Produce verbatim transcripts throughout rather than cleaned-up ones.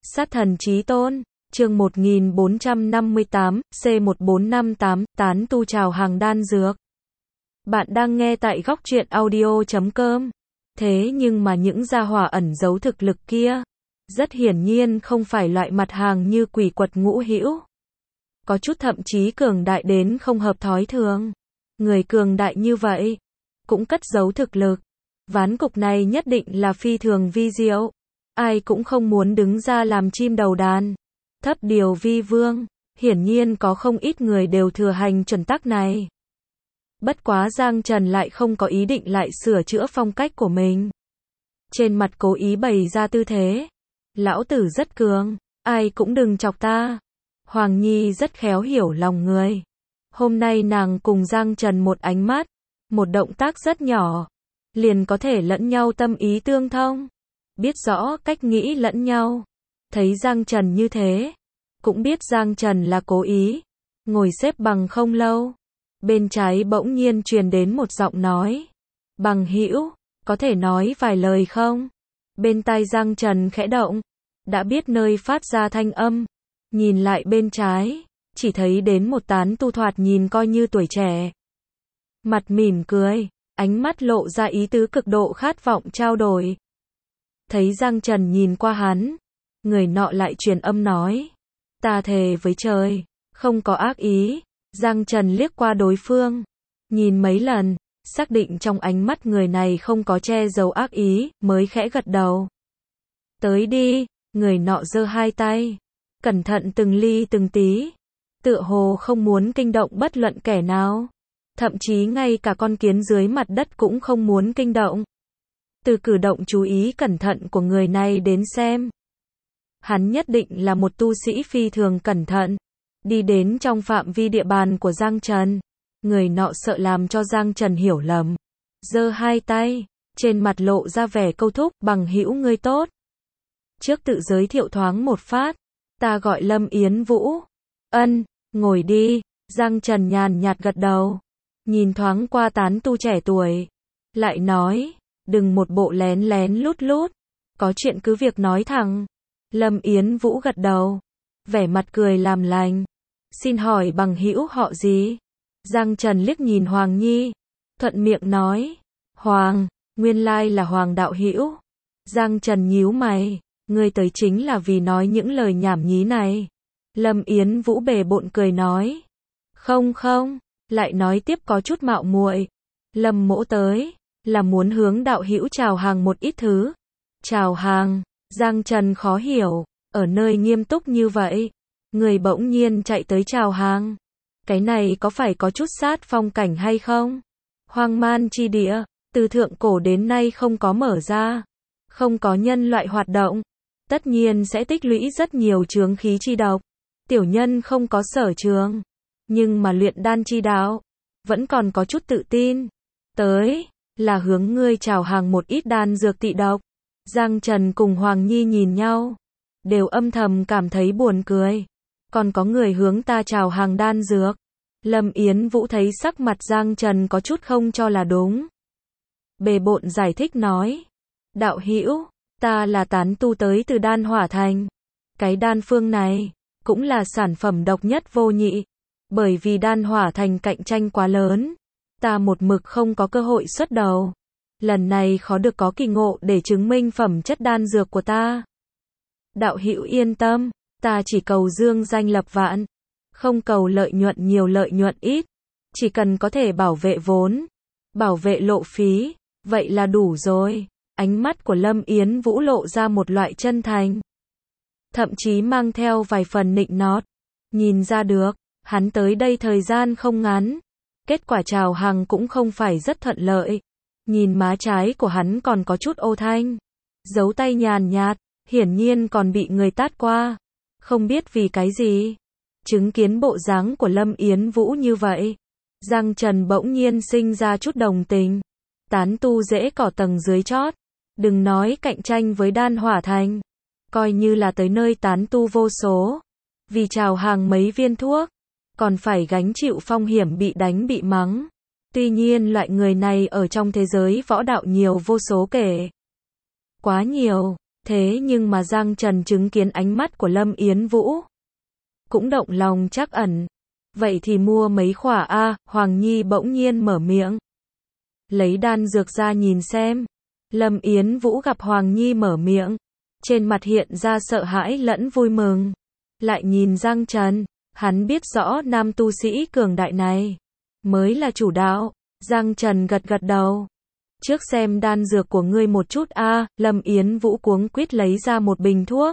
Sát thần chí tôn, chương một nghìn bốn trăm năm mươi tám, C một bốn năm tám, tán tu chào hàng đan dược. Bạn đang nghe tại góc truyện audio chấm com. Thế nhưng mà những gia hỏa ẩn giấu thực lực kia, rất hiển nhiên không phải loại mặt hàng như quỷ quật ngũ hữu. Có chút thậm chí cường đại đến không hợp thói thường. Người cường đại như vậy, cũng cất giấu thực lực. Ván cục này nhất định là phi thường vi diệu. Ai cũng không muốn đứng ra làm chim đầu đàn. Thấp điều vi vương, hiển nhiên có không ít người đều thừa hành chuẩn tắc này. Bất quá Giang Trần lại không có ý định lại sửa chữa phong cách của mình. Trên mặt cố ý bày ra tư thế. Lão tử rất cường, ai cũng đừng chọc ta. Hoàng Nhi rất khéo hiểu lòng người. Hôm nay nàng cùng Giang Trần một ánh mắt, một động tác rất nhỏ, liền có thể lẫn nhau tâm ý tương thông. Biết rõ cách nghĩ lẫn nhau. Thấy Giang Trần như thế, cũng biết Giang Trần là cố ý. Ngồi xếp bằng không lâu, bên trái bỗng nhiên truyền đến một giọng nói. Bằng hữu, có thể nói vài lời không? Bên tai Giang Trần khẽ động, đã biết nơi phát ra thanh âm. Nhìn lại bên trái, chỉ thấy đến một tán tu thoạt nhìn coi như tuổi trẻ. Mặt mỉm cười, ánh mắt lộ ra ý tứ cực độ khát vọng trao đổi. Thấy Giang Trần nhìn qua hắn, người nọ lại truyền âm nói. Ta thề với trời, không có ác ý. Giang Trần liếc qua đối phương, nhìn mấy lần, xác định trong ánh mắt người này không có che giấu ác ý, mới khẽ gật đầu. Tới đi, người nọ giơ hai tay, cẩn thận từng ly từng tí, tựa hồ không muốn kinh động bất luận kẻ nào. Thậm chí ngay cả con kiến dưới mặt đất cũng không muốn kinh động. Từ cử động chú ý cẩn thận của người này đến xem, hắn nhất định là một tu sĩ phi thường cẩn thận. Đi đến trong phạm vi địa bàn của Giang Trần, người nọ sợ làm cho Giang Trần hiểu lầm, giơ hai tay, trên mặt lộ ra vẻ câu thúc. Bằng hữu ngươi tốt. Trước tự giới thiệu thoáng một phát, ta gọi Lâm Yến Vũ. Ân, ngồi đi. Giang Trần nhàn nhạt gật đầu, nhìn thoáng qua tán tu trẻ tuổi, lại nói, đừng một bộ lén lén lút lút, có chuyện cứ việc nói thẳng. Lâm Yến Vũ gật đầu, vẻ mặt cười làm lành. Xin hỏi bằng hữu họ gì? Giang Trần liếc nhìn Hoàng Nhi, thuận miệng nói, Hoàng, nguyên lai là Hoàng đạo hữu. Giang Trần nhíu mày, ngươi tới chính là vì nói những lời nhảm nhí này. Lâm Yến Vũ bề bộn cười nói, không không, lại nói tiếp có chút mạo muội. Lâm mỗ tới, là muốn hướng đạo hữu chào hàng một ít thứ. Chào hàng? Giang Trần khó hiểu, ở nơi nghiêm túc như vậy, người bỗng nhiên chạy tới chào hàng. Cái này có phải có chút sát phong cảnh hay không? Hoang man chi địa, từ thượng cổ đến nay không có mở ra, không có nhân loại hoạt động, tất nhiên sẽ tích lũy rất nhiều chướng khí chi độc. Tiểu nhân không có sở trường, nhưng mà luyện đan chi đạo, vẫn còn có chút tự tin. Tới, là hướng ngươi chào hàng một ít đan dược tị độc. Giang Trần cùng Hoàng Nhi nhìn nhau, đều âm thầm cảm thấy buồn cười. Còn có người hướng ta chào hàng đan dược. Lâm Yến Vũ thấy sắc mặt Giang Trần có chút không cho là đúng, bề bộn giải thích nói, đạo hữu, ta là tán tu tới từ Đan Hỏa Thành. Cái đan phương này, cũng là sản phẩm độc nhất vô nhị. Bởi vì Đan Hỏa Thành cạnh tranh quá lớn, ta một mực không có cơ hội xuất đầu. Lần này khó được có kỳ ngộ để chứng minh phẩm chất đan dược của ta. Đạo hữu yên tâm, ta chỉ cầu dương danh lập vạn, không cầu lợi nhuận nhiều lợi nhuận ít, chỉ cần có thể bảo vệ vốn, bảo vệ lộ phí, vậy là đủ rồi. Ánh mắt của Lâm Yến Vũ lộ ra một loại chân thành, thậm chí mang theo vài phần nịnh nót. Nhìn ra được, hắn tới đây thời gian không ngắn, kết quả chào hàng cũng không phải rất thuận lợi. Nhìn má trái của hắn còn có chút ô thanh, dấu tay nhàn nhạt, hiển nhiên còn bị người tát qua. Không biết vì cái gì, chứng kiến bộ dáng của Lâm Yến Vũ như vậy, Giang Trần bỗng nhiên sinh ra chút đồng tình. Tán tu dễ cỏ tầng dưới chót, đừng nói cạnh tranh với Đan Hỏa Thành, coi như là tới nơi tán tu vô số, vì chào hàng mấy viên thuốc, còn phải gánh chịu phong hiểm bị đánh bị mắng. Tuy nhiên loại người này ở trong thế giới võ đạo nhiều vô số kể. Quá nhiều, Thế nhưng mà Giang Trần chứng kiến ánh mắt của Lâm Yến Vũ, cũng động lòng trắc ẩn. Vậy thì mua mấy khỏa a, Hoàng Nhi bỗng nhiên mở miệng. Lấy đan dược ra nhìn xem. Lâm Yến Vũ gặp Hoàng Nhi mở miệng, trên mặt hiện ra sợ hãi lẫn vui mừng. Lại nhìn Giang Trần, hắn biết rõ nam tu sĩ cường đại này mới là chủ đạo. Giang Trần gật gật đầu. Trước xem đan dược của ngươi một chút a, Lâm Yến Vũ cuống quýt lấy ra một bình thuốc.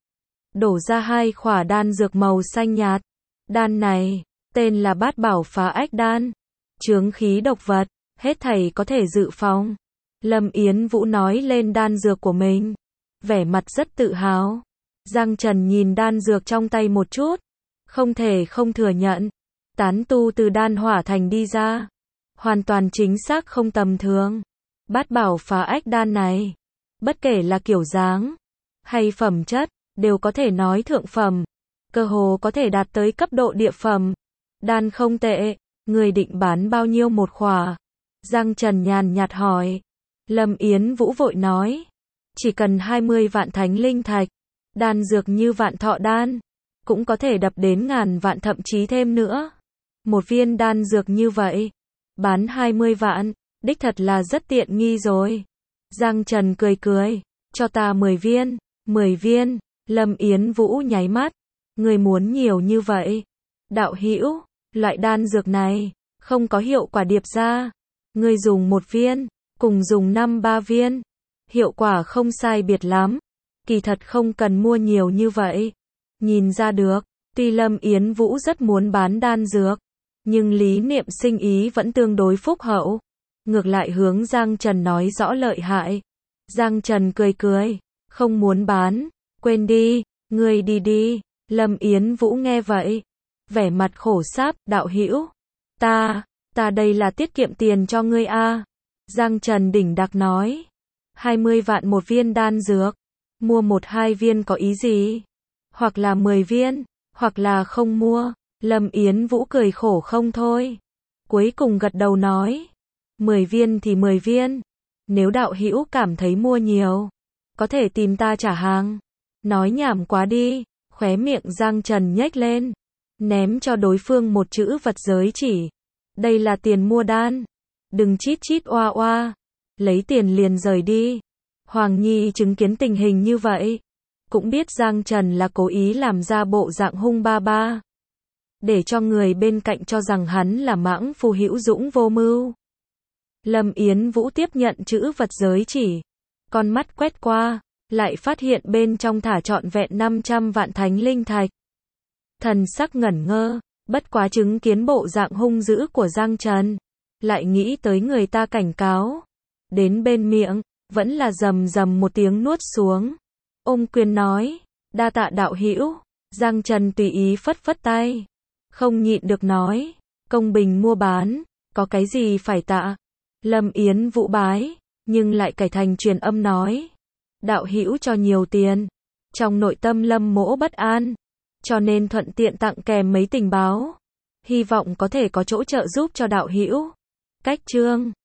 Đổ ra hai khỏa đan dược màu xanh nhạt. Đan này, tên là Bát Bảo Phá Ách Đan. Chướng khí độc vật, hết thảy có thể dự phòng. Lâm Yến Vũ nói lên đan dược của mình, vẻ mặt rất tự hào. Giang Trần nhìn đan dược trong tay một chút, không thể không thừa nhận, tán tu từ đan hỏa thành đi ra, hoàn toàn chính xác không tầm thường. Bát Bảo Phá Ách Đan này, bất kể là kiểu dáng hay phẩm chất, đều có thể nói thượng phẩm, cơ hồ có thể đạt tới cấp độ địa phẩm. Đan không tệ, người định bán bao nhiêu một khỏa? Giang Trần nhàn nhạt hỏi. Lâm Yến Vũ vội nói, chỉ cần hai mươi vạn thánh linh thạch. Đan dược như Vạn Thọ Đan, cũng có thể đập đến ngàn vạn thậm chí thêm nữa. Một viên đan dược như vậy, bán hai mươi vạn, đích thật là rất tiện nghi rồi. Giang Trần cười cười, cho ta mười viên, mười viên. Lâm Yến Vũ nháy mắt, người muốn nhiều như vậy? Đạo hữu, loại đan dược này không có hiệu quả điệp ra, người dùng một viên, cùng dùng năm ba viên, hiệu quả không sai biệt lắm. Kỳ thật không cần mua nhiều như vậy. Nhìn ra được, tuy Lâm Yến Vũ rất muốn bán đan dược, nhưng lý niệm sinh ý vẫn tương đối phúc hậu. Ngược lại hướng Giang Trần nói rõ lợi hại. Giang Trần cười cười, không muốn bán, quên đi, ngươi đi đi. Lâm Yến Vũ nghe vậy, vẻ mặt khổ sáp, đạo hữu, ta, ta đây là tiết kiệm tiền cho ngươi a. Giang Trần đỉnh đặc nói, hai mươi vạn một viên đan dược, mua một hai viên có ý gì? Hoặc là mười viên, hoặc là không mua. Lâm Yến Vũ cười khổ không thôi. Cuối cùng gật đầu nói, mười viên thì mười viên. Nếu đạo hữu cảm thấy mua nhiều, có thể tìm ta trả hàng. Nói nhảm quá đi. Khóe miệng Giang Trần nhếch lên, ném cho đối phương một chữ vật giới chỉ. Đây là tiền mua đan, đừng chít chít oa oa, lấy tiền liền rời đi. Hoàng Nhi chứng kiến tình hình như vậy, cũng biết Giang Trần là cố ý làm ra bộ dạng hung ba ba, để cho người bên cạnh cho rằng hắn là mãng phu hữu dũng vô mưu. Lâm Yến Vũ tiếp nhận chữ vật giới chỉ, con mắt quét qua, lại phát hiện bên trong thả trọn vẹn năm trăm vạn thánh linh thạch. Thần sắc ngẩn ngơ, bất quá chứng kiến bộ dạng hung dữ của Giang Trần, lại nghĩ tới người ta cảnh cáo, đến bên miệng, vẫn là rầm rầm một tiếng nuốt xuống. Ôm quyền nói, đa tạ đạo hữu. Giang Trần tùy ý phất phất tay, không nhịn được nói, công bình mua bán, có cái gì phải tạ. Lâm Yến Vũ bái, nhưng lại cải thành truyền âm nói, đạo hữu cho nhiều tiền, trong nội tâm Lâm mỗ bất an, cho nên thuận tiện tặng kèm mấy tình báo, hy vọng có thể có chỗ trợ giúp cho đạo hữu. Cách chương